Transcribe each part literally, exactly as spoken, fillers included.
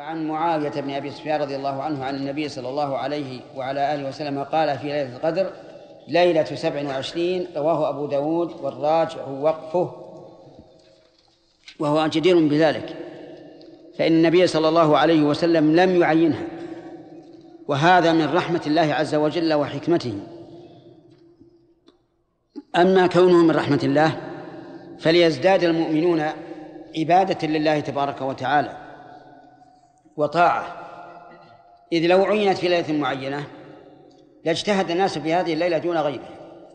وعن معاوية بن أبي سفيان رضي الله عنه عن النبي صلى الله عليه وعلى آله وسلم قال في ليلة القدر ليلة سبع وعشرين، رواه أبو داود والراجع وقفه وهو جدير بذلك، فإن النبي صلى الله عليه وسلم لم يعينها، وهذا من رحمة الله عز وجل وحكمته. أما كونه من رحمة الله فليزداد المؤمنون عبادة لله تبارك وتعالى وطاعة، إذ لو عينت في ليلة معينة لاجتهد الناس في هذه الليلة دون غيرها.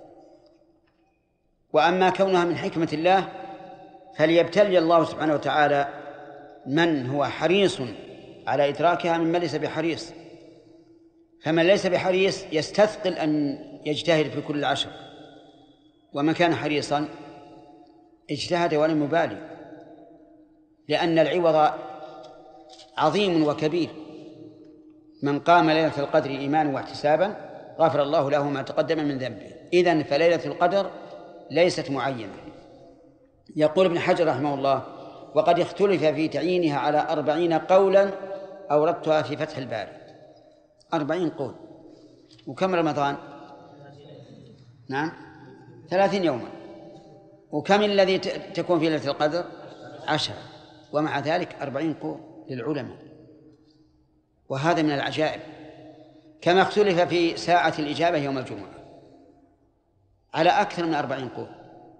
وأما كونها من حكمة الله فليبتلي الله سبحانه وتعالى من هو حريص على إدراكها ممن ليس بحريص، فمن ليس بحريص يستثقل أن يجتهد في كل العشر، ومن كان حريصا اجتهد ولم يبالي، لأن العوض عظيم وكبير. من قام ليلة القدر إيمانا واحتسابا غفر الله له ما تقدم من ذنبه. إذن فليلة القدر ليست معينة. يقول ابن حجر رحمه الله: وقد اختلف في تعيينها على أربعين قولا أوردتها في فتح الباري. أربعين قول. وكم رمضان؟ نعم ثلاثين يوما. وكم الذي تكون في ليلة القدر؟ عشرة. ومع ذلك أربعين قول للعلماء، وهذا من العجائب. كما اختلف في ساعة الإجابة يوم الجمعة على أكثر من أربعين قول،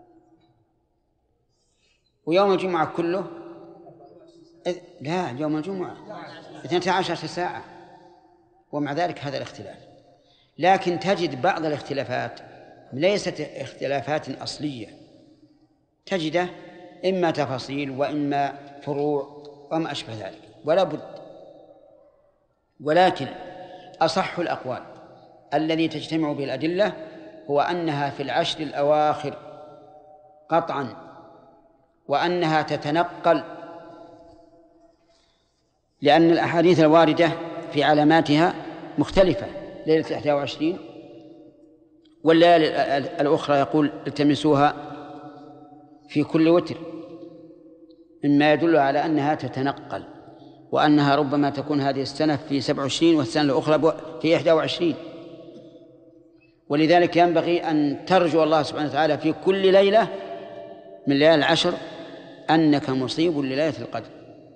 ويوم الجمعة كله لا، يوم الجمعة اثنتا عشرة ساعة، ومع ذلك هذا الاختلاف. لكن تجد بعض الاختلافات ليست اختلافات أصلية، تجده إما تفاصيل وإما فروع وما أشبه ذلك، ولا بد. ولكن أصح الأقوال الذي تجتمع به الأدلة هو أنها في العشر الأواخر قطعا، وأنها تتنقل، لأن الأحاديث الواردة في علاماتها مختلفة. ليلة إحدى وعشرين والليالي الأخرى يقول التمسوها في كل وتر، مما يدل على أنها تتنقل، وأنها ربما تكون هذه السنة في سبع وعشرين والسنة الأخرى في إحدى وعشرين. ولذلك ينبغي أن ترجو الله سبحانه وتعالى في كل ليلة من ليالي العشر أنك مصيب لليلة القدر.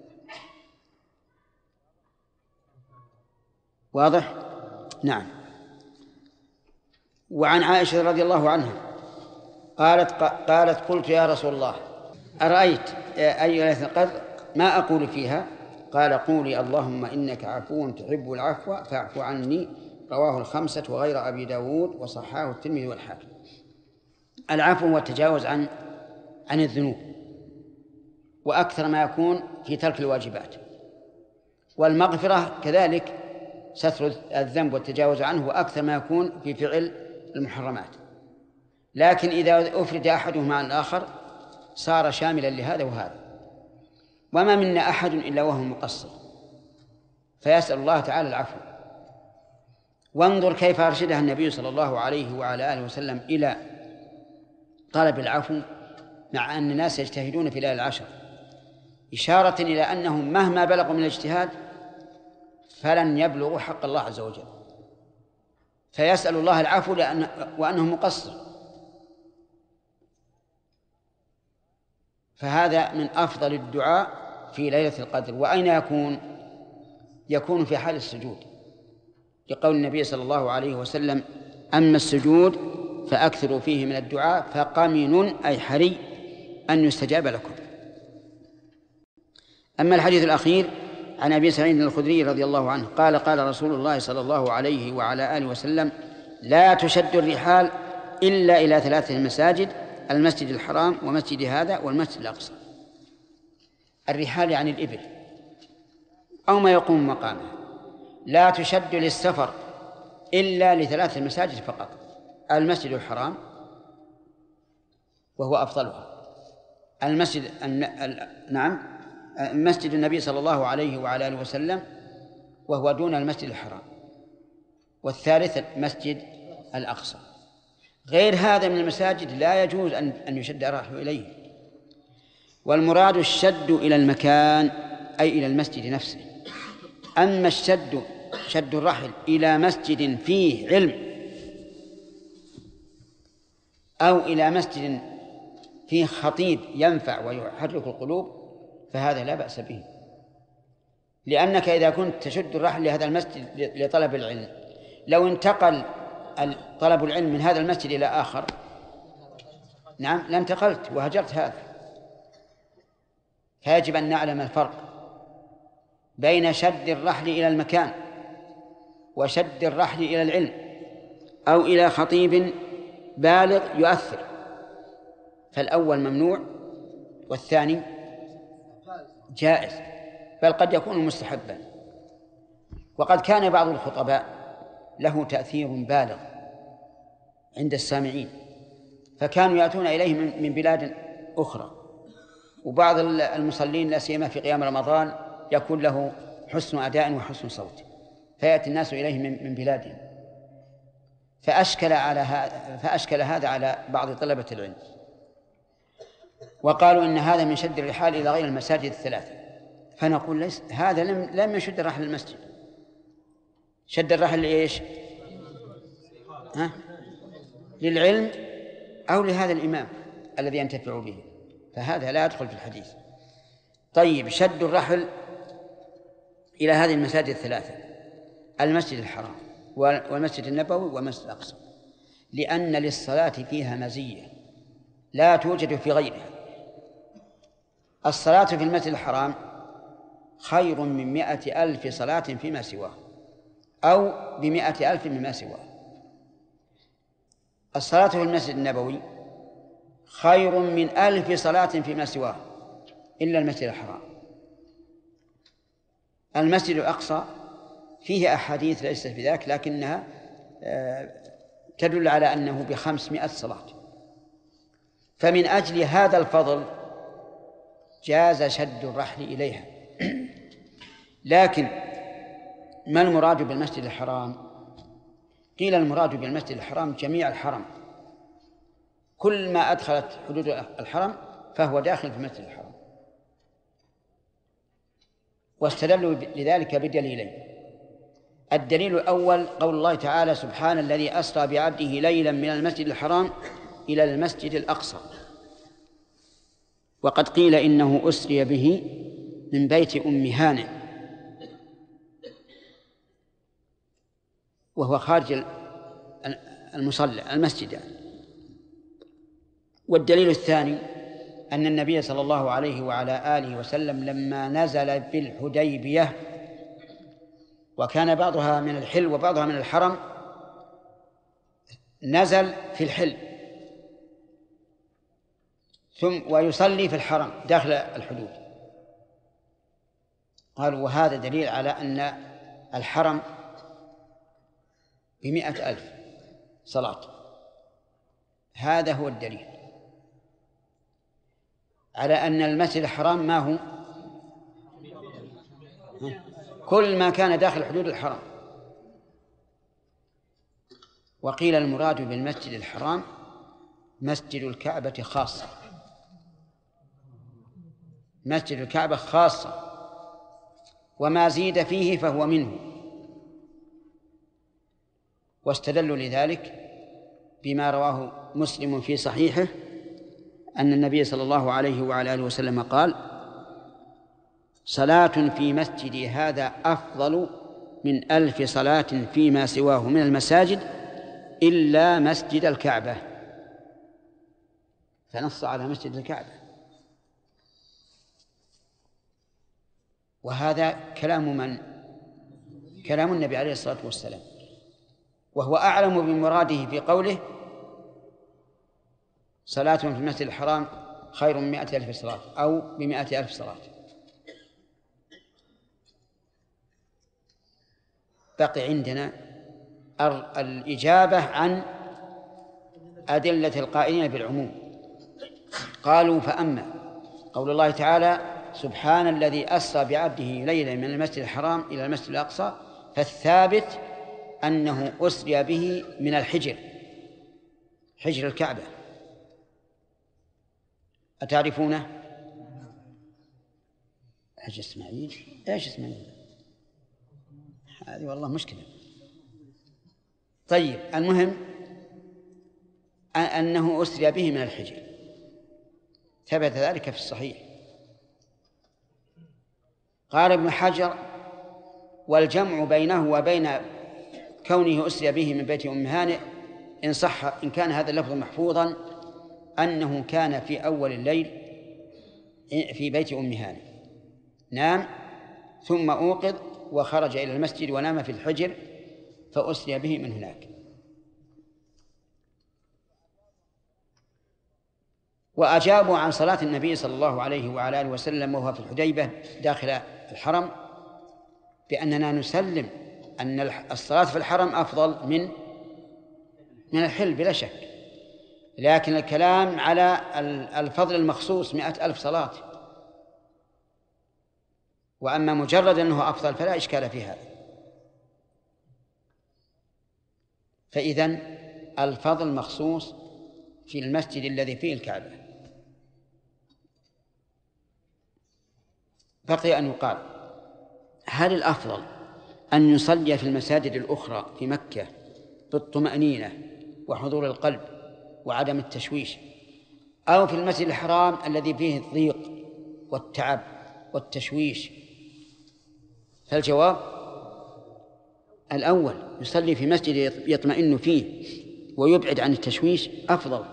واضح؟ نعم. وعن عائشة رضي الله عنها قالت قالت قلت يا رسول الله أرأيت أي ليلة القدر ما أقول فيها؟ قال قولي اللهم إنك عفو تحب العفو فاعف عني. رواه الخمسة وغير أبي داود وصححه الترمذي والحاكم. العفو والتجاوز عن عن الذنوب، وأكثر ما يكون في ترك الواجبات، والمغفرة كذلك ستر الذنب والتجاوز عنه، وأكثر ما يكون في فعل المحرمات. لكن إذا أفرد أحدهما عن الآخر صار شاملا لهذا وهذا. وما منا أحد إلا وهو مقصر، فيسأل الله تعالى العفو. وانظر كيف أرشدها النبي صلى الله عليه وعلى آله وسلم إلى طلب العفو، مع أن الناس يجتهدون في ليالي العشر، إشارة إلى أنهم مهما بلغوا من الاجتهاد فلن يبلغوا حق الله عز وجل، فيسأل الله العفو لأن وأنه مقصر. فهذا من أفضل الدعاء في ليلة القدر. وأين يكون؟ يكون في حال السجود، لقول النبي صلى الله عليه وسلم أما السجود فأكثروا فيه من الدعاء فقمن أي حري أن يستجاب لكم. أما الحديث الأخير عن أبي سعيد الخدري رضي الله عنه قال قال رسول الله صلى الله عليه وعلى آله وسلم لا تشد الرحال إلا إلى ثلاثة مساجد: المسجد الحرام ومسجد هذا والمسجد الأقصى. الرحال يعني الإبل أو ما يقوم مقامه. لا تشد للسفر إلا لثلاث مساجد فقط: المسجد الحرام وهو أفضلها، المسجد نعم مسجد النبي صلى الله عليه وعلى آله وسلم وهو دون المسجد الحرام، والثالث مسجد الأقصى. غير هذا من المساجد لا يجوز أن أن يشد الرحل إليه. والمراد الشد إلى المكان أي إلى المسجد نفسه، أما الشد شد الرحل إلى مسجد فيه علم أو إلى مسجد فيه خطيب ينفع ويحرك القلوب فهذا لا بأس به، لأنك إذا كنت تشد الرحل لهذا المسجد لطلب العلم، لو انتقل طلب العلم من هذا المسجد إلى آخر نعم لانتقلت وهجرت هذا. فيجب أن نعلم الفرق بين شد الرحل إلى المكان وشد الرحل إلى العلم أو إلى خطيب بالغ يؤثر، فالأول ممنوع والثاني جائز، بل قد يكون مستحبا. وقد كان بعض الخطباء له تأثير بالغ عند السامعين، فكانوا يأتون إليه من بلاد أخرى، وبعض المصلين لا سيما في قيام رمضان يكون له حسن أداء وحسن صوت، فيأتي الناس إليه من بلادهم، فأشكل على هذا فأشكل هذا على بعض طلبة العلم، وقالوا إن هذا من شد الرحال إلى غير المساجد الثلاثة. فنقول ليس هذا لم لم يشد الرحل المسجد، شد الرحل لإيش؟ ها؟ للعلم أو لهذا الإمام الذي ينتفع به، فهذا لا يدخل في الحديث. طيب، شد الرحل إلى هذه المساجد الثلاثة: المسجد الحرام والمسجد النبوي والمسجد الأقصى، لأن للصلاة فيها مزية لا توجد في غيرها. الصلاة في المسجد الحرام خير من مائة ألف صلاة فيما سواه، أو بمائة ألف مما سواه. الصلاة في المسجد النبوي خير من ألف صلاة فيما سواه إلا المسجد الحرام. المسجد الأقصى فيه أحاديث ليست في ذاك، لكنها تدل على أنه بخمسمائة صلاة، فمن أجل هذا الفضل جاز شد الرحل إليها. لكن ما المراد بالمسجد الحرام؟ قيل المراد بالمسجد الحرام جميع الحرم، كل ما أدخلت حدود الحرم فهو داخل في المسجد الحرام. واستدلوا لذلك بدليلين: الدليل الأول قول الله تعالى: سبحان الذي أسرى بعبده ليلا من المسجد الحرام إلى المسجد الأقصى. وقد قيل إنه أسري به من بيت أم هانئ وهو خارج المصلى المسجد. والدليل الثاني أن النبي صلى الله عليه وعلى آله وسلم لما نزل بالحديبية، وكان بعضها من الحل وبعضها من الحرم، نزل في الحل ثم ويصلي في الحرم داخل الحدود. قالوا وهذا دليل على أن الحرم بمئة ألف صلاة. هذا هو الدليل على أن المسجد الحرام ما هو كل ما كان داخل حدود الحرم. وقيل المراد بالمسجد الحرام مسجد الكعبة خاصة، مسجد الكعبة خاصة، وما زيد فيه فهو منه. واستدلوا لذلك بما رواه مسلم في صحيحه أن النبي صلى الله عليه وعلى آله وسلم قال: صلاة في مسجدي هذا أفضل من ألف صلاة فيما سواه من المساجد إلا مسجد الكعبة. فنص على مسجد الكعبة، وهذا كلام من؟ كلام النبي عليه الصلاة والسلام، وهو أعلم بمراده في قوله: صلاة في المسجد الحرام خير من مائة ألف صلاة أو بمائة ألف صلاة. بقي عندنا الإجابة عن أدلة القائلين بالعموم. قالوا: فأما قول الله تعالى: سبحان الذي أسرى بعبده ليلا من المسجد الحرام إلى المسجد الأقصى، فالثابت أنه أسري به من الحجر، حجر الكعبة. أتعرفونه؟ حجر إسماعيل؟ إيش إسماعيل؟ هذه والله مشكلة. طيب المهم أنه أسري به من الحجر، ثبت ذلك في الصحيح. قال ابن حجر: والجمع بينه وبين كونه أسري به من بيت أم هانئ إن صح، إن كان هذا اللفظ محفوظا، أنه كان في أول الليل في بيت أم هانئ، نام ثم أوقظ وخرج إلى المسجد ونام في الحجر فأسري به من هناك. وأجابوا عن صلاة النبي صلى الله عليه وعلى آله وسلم وهو في الحديبة داخل الحرم بأننا نسلم أن الصلاة في الحرم أفضل من من الحل بلا شك، لكن الكلام على الفضل المخصوص مئة ألف صلاة، وأما مجرد أنه أفضل فلا إشكال في هذا. فإذن الفضل مخصوص في المسجد الذي فيه الكعبة. بقي أن يقال: هل الأفضل أن يصلي في المساجد الأخرى في مكة بالطمأنينة وحضور القلب وعدم التشويش، أو في المسجد الحرام الذي فيه الضيق والتعب والتشويش؟ فالجواب الأول، يصلي في مسجد يطمئن فيه ويبعد عن التشويش أفضل،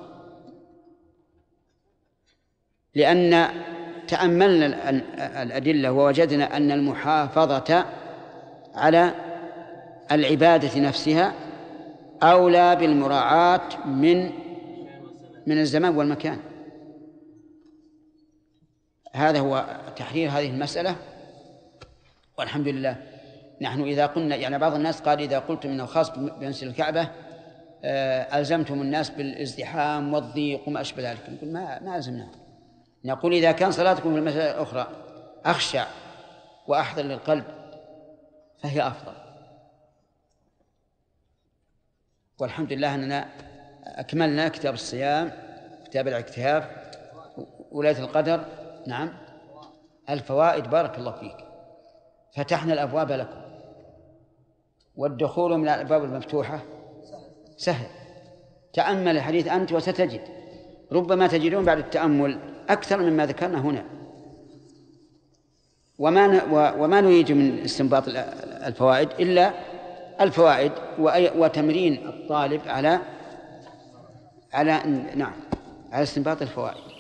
لأن تأملنا الأدلة ووجدنا أن المحافظة على العبادة نفسها أولى بالمراعاة من من الزمان والمكان. هذا هو تحرير هذه المسألة، والحمد لله. نحن إذا قلنا، يعني بعض الناس قال إذا قلتم إنه خاص بمسجد الكعبة ألزمتم الناس بالازدحام والضيق وما أشبه ذلك. نقول ما ما ألزمناهم، نقول إذا كان صلاتكم في المساجد الأخرى أخشع وأحضر للقلب فهي أفضل. والحمد لله أننا أكملنا كتاب الصيام، كتاب الاعتكاف، ولاية القدر، نعم، الفوائد، بارك الله فيك. فتحنا الأبواب لكم، والدخول من الأبواب المفتوحة سهل. تأمل الحديث أنت وستجد، ربما تجدون بعد التأمل أكثر مما ذكرنا هنا. وما وما نريد من استنباط الفوائد إلا الفوائد وتمرين الطالب على على نعم على استنباط الفوائد.